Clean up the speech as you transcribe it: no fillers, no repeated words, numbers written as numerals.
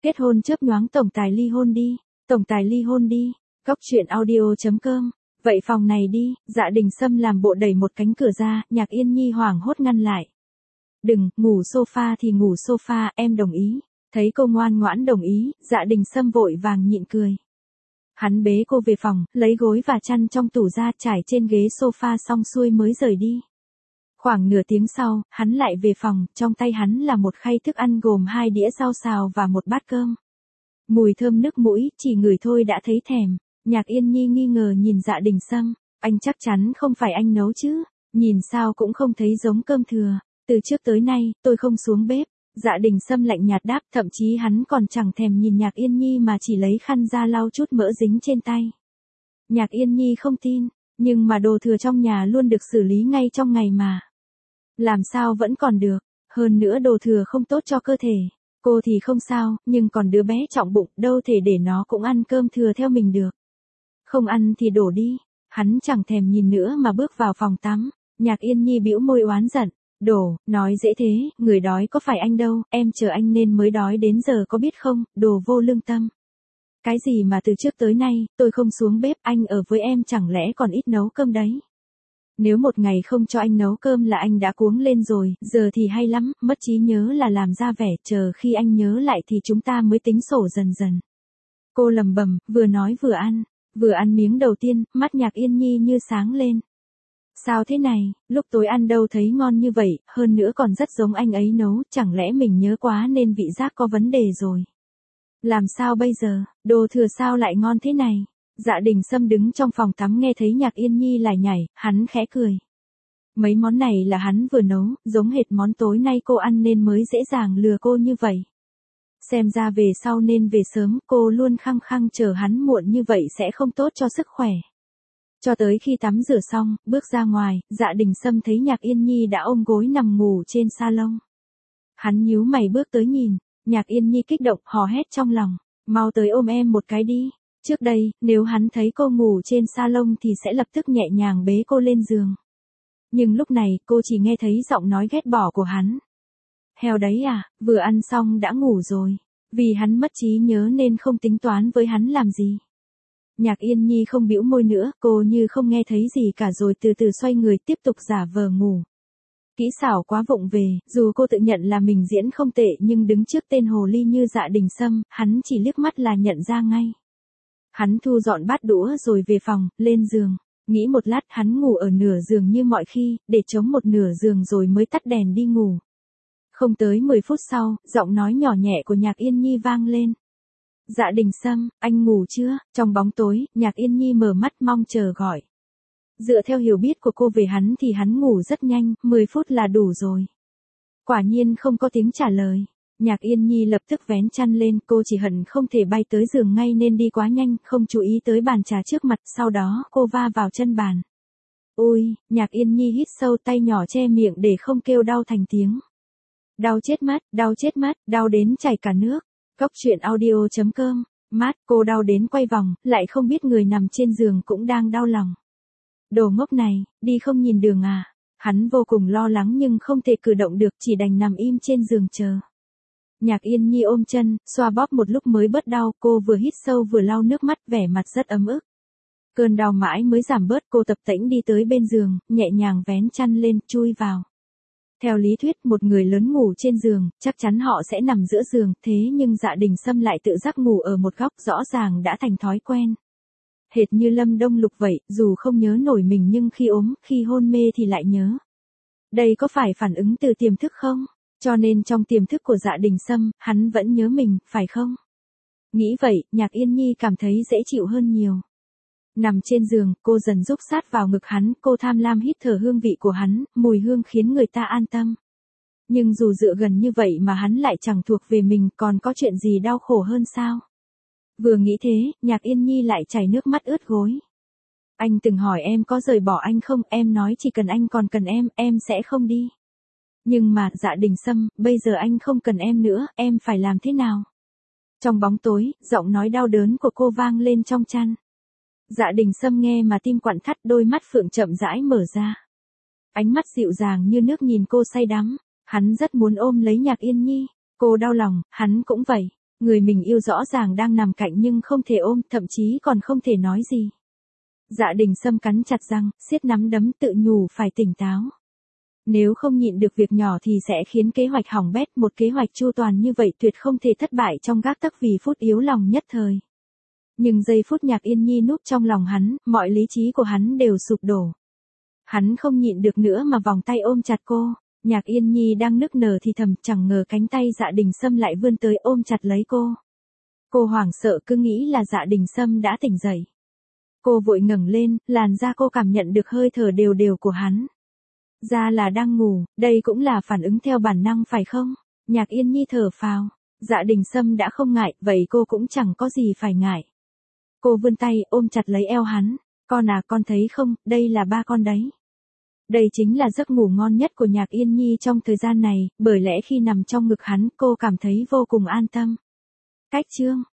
Kết hôn chớp nhoáng tổng tài ly hôn đi. Tổng tài ly hôn đi. Góc truyện audio.com. Vậy phòng này đi. Dạ Đình Sâm làm bộ đẩy một cánh cửa ra, Nhạc Yên Nhi hoảng hốt ngăn lại. Đừng, ngủ sofa thì ngủ sofa, em đồng ý. Thấy cô ngoan ngoãn đồng ý, Dạ Đình Sâm vội vàng nhịn cười. Hắn bế cô về phòng, lấy gối và chăn trong tủ ra trải trên ghế sofa xong xuôi mới rời đi. Khoảng nửa tiếng sau, hắn lại về phòng, trong tay hắn là một khay thức ăn gồm 2 đĩa rau xào và một bát cơm. Mùi thơm nức mũi, chỉ ngửi thôi đã thấy thèm. Nhạc Yên Nhi nghi ngờ nhìn Dạ Đình Sâm, anh chắc chắn không phải anh nấu chứ, nhìn sao cũng không thấy giống cơm thừa. Từ trước tới nay, tôi không xuống bếp. Dạ Đình Sâm lạnh nhạt đáp, thậm chí hắn còn chẳng thèm nhìn Nhạc Yên Nhi mà chỉ lấy khăn ra lau chút mỡ dính trên tay. Nhạc Yên Nhi không tin, nhưng mà đồ thừa trong nhà luôn được xử lý ngay trong ngày mà. Làm sao vẫn còn được, hơn nữa đồ thừa không tốt cho cơ thể. Cô thì không sao, nhưng còn đứa bé trọng bụng, đâu thể để nó cũng ăn cơm thừa theo mình được. Không ăn thì đổ đi. Hắn chẳng thèm nhìn nữa mà bước vào phòng tắm. Nhạc Yên Nhi bĩu môi oán giận. Đổ, nói dễ thế, người đói có phải anh đâu, em chờ anh nên mới đói đến giờ có biết không, đồ vô lương tâm. Cái gì mà từ trước tới nay, tôi không xuống bếp, anh ở với em chẳng lẽ còn ít nấu cơm đấy. Nếu một ngày không cho anh nấu cơm là anh đã cuống lên rồi, giờ thì hay lắm, mất trí nhớ là làm ra vẻ, chờ khi anh nhớ lại thì chúng ta mới tính sổ dần dần. Cô lầm bầm, vừa nói vừa ăn miếng đầu tiên, mắt Nhạc Yên Nhi như sáng lên. Sao thế này, lúc tối ăn đâu thấy ngon như vậy, hơn nữa còn rất giống anh ấy nấu, chẳng lẽ mình nhớ quá nên vị giác có vấn đề rồi. Làm sao bây giờ, đồ thừa sao lại ngon thế này? Dạ Đình Sâm đứng trong phòng tắm nghe thấy Nhạc Yên Nhi lải nhải, hắn khẽ cười. Mấy món này là hắn vừa nấu, giống hệt món tối nay cô ăn nên mới dễ dàng lừa cô như vậy. Xem ra về sau nên về sớm, cô luôn khăng khăng chờ hắn muộn như vậy sẽ không tốt cho sức khỏe. Cho tới khi tắm rửa xong, bước ra ngoài, Dạ Đình Sâm thấy Nhạc Yên Nhi đã ôm gối nằm ngủ trên salon. Hắn nhíu mày bước tới nhìn, Nhạc Yên Nhi kích động hò hét trong lòng, mau tới ôm em một cái đi. Trước đây, nếu hắn thấy cô ngủ trên salon thì sẽ lập tức nhẹ nhàng bế cô lên giường. Nhưng lúc này, cô chỉ nghe thấy giọng nói ghét bỏ của hắn. Heo đấy à, vừa ăn xong đã ngủ rồi. Vì hắn mất trí nhớ nên không tính toán với hắn làm gì. Nhạc Yên Nhi không bĩu môi nữa, cô như không nghe thấy gì cả rồi từ từ xoay người tiếp tục giả vờ ngủ. Kỹ xảo quá vụng về, dù cô tự nhận là mình diễn không tệ nhưng đứng trước tên hồ ly như Dạ Đình Sâm, hắn chỉ liếc mắt là nhận ra ngay. Hắn thu dọn bát đũa rồi về phòng, lên giường. Nghĩ một lát hắn ngủ ở nửa giường như mọi khi, để trống một nửa giường rồi mới tắt đèn đi ngủ. Không tới 10 phút sau, giọng nói nhỏ nhẹ của Nhạc Yên Nhi vang lên. Dạ Đình Sâm, anh ngủ chưa? Trong bóng tối, Nhạc Yên Nhi mở mắt mong chờ gọi. Dựa theo hiểu biết của cô về hắn thì hắn ngủ rất nhanh, 10 phút là đủ rồi. Quả nhiên không có tiếng trả lời. Nhạc Yên Nhi lập tức vén chăn lên, cô chỉ hận không thể bay tới giường ngay nên đi quá nhanh, không chú ý tới bàn trà trước mặt, sau đó cô va vào chân bàn. Ôi, Nhạc Yên Nhi hít sâu, tay nhỏ che miệng để không kêu đau thành tiếng. Đau chết mất, đau đến chảy cả nước. Góc truyện audio.com, mát, cô đau đến quay vòng, lại không biết người nằm trên giường cũng đang đau lòng. Đồ ngốc này, đi không nhìn đường à? Hắn vô cùng lo lắng nhưng không thể cử động được, chỉ đành nằm im trên giường chờ. Nhạc Yên Nhi ôm chân, xoa bóp một lúc mới bớt đau, cô vừa hít sâu vừa lau nước mắt, vẻ mặt rất ấm ức. Cơn đau mãi mới giảm bớt, cô tập tễnh đi tới bên giường, nhẹ nhàng vén chăn lên, chui vào. Theo lý thuyết, một người lớn ngủ trên giường, chắc chắn họ sẽ nằm giữa giường, thế nhưng Dạ Đình Sâm lại tự giác ngủ ở một góc, rõ ràng đã thành thói quen. Hệt như Lâm Đông Lục vậy, dù không nhớ nổi mình nhưng khi ốm, khi hôn mê thì lại nhớ. Đây có phải phản ứng từ tiềm thức không? Cho nên trong tiềm thức của Dạ Đình Sâm, hắn vẫn nhớ mình, phải không? Nghĩ vậy, Nhạc Yên Nhi cảm thấy dễ chịu hơn nhiều. Nằm trên giường, cô dần rúc sát vào ngực hắn, cô tham lam hít thở hương vị của hắn, mùi hương khiến người ta an tâm. Nhưng dù dựa gần như vậy mà hắn lại chẳng thuộc về mình, còn có chuyện gì đau khổ hơn sao? Vừa nghĩ thế, Nhạc Yên Nhi lại chảy nước mắt ướt gối. Anh từng hỏi em có rời bỏ anh không, em nói chỉ cần anh còn cần em sẽ không đi. Nhưng mà, Dạ Đình Sâm, bây giờ anh không cần em nữa, em phải làm thế nào? Trong bóng tối, giọng nói đau đớn của cô vang lên trong chăn. Dạ Đình Sâm nghe mà tim quặn thắt, đôi mắt phượng chậm rãi mở ra. Ánh mắt dịu dàng như nước nhìn cô say đắm, hắn rất muốn ôm lấy Nhạc Yên Nhi, cô đau lòng, hắn cũng vậy. Người mình yêu rõ ràng đang nằm cạnh nhưng không thể ôm, thậm chí còn không thể nói gì. Dạ Đình Sâm cắn chặt răng, siết nắm đấm tự nhủ phải tỉnh táo. Nếu không nhịn được việc nhỏ thì sẽ khiến kế hoạch hỏng bét, một kế hoạch chu toàn như vậy tuyệt không thể thất bại trong gác tấc vì phút yếu lòng nhất thời. Nhưng giây phút Nhạc Yên Nhi núp trong lòng hắn, mọi lý trí của hắn đều sụp đổ. Hắn không nhịn được nữa mà vòng tay ôm chặt cô. Nhạc Yên Nhi đang nức nở thì thầm, chẳng ngờ cánh tay Dạ Đình Sâm lại vươn tới ôm chặt lấy cô. Cô hoảng sợ cứ nghĩ là Dạ Đình Sâm đã tỉnh dậy. Cô vội ngẩng lên, làn da cô cảm nhận được hơi thở đều đều của hắn. Ra là đang ngủ, đây cũng là phản ứng theo bản năng phải không? Nhạc Yên Nhi thở phào. Dạ Đình Sâm đã không ngại, vậy cô cũng chẳng có gì phải ngại. Cô vươn tay ôm chặt lấy eo hắn. Con à, con thấy không, đây là ba con đấy. Đây chính là giấc ngủ ngon nhất của Nhạc Yên Nhi trong thời gian này, bởi lẽ khi nằm trong ngực hắn, cô cảm thấy vô cùng an tâm. Cách chương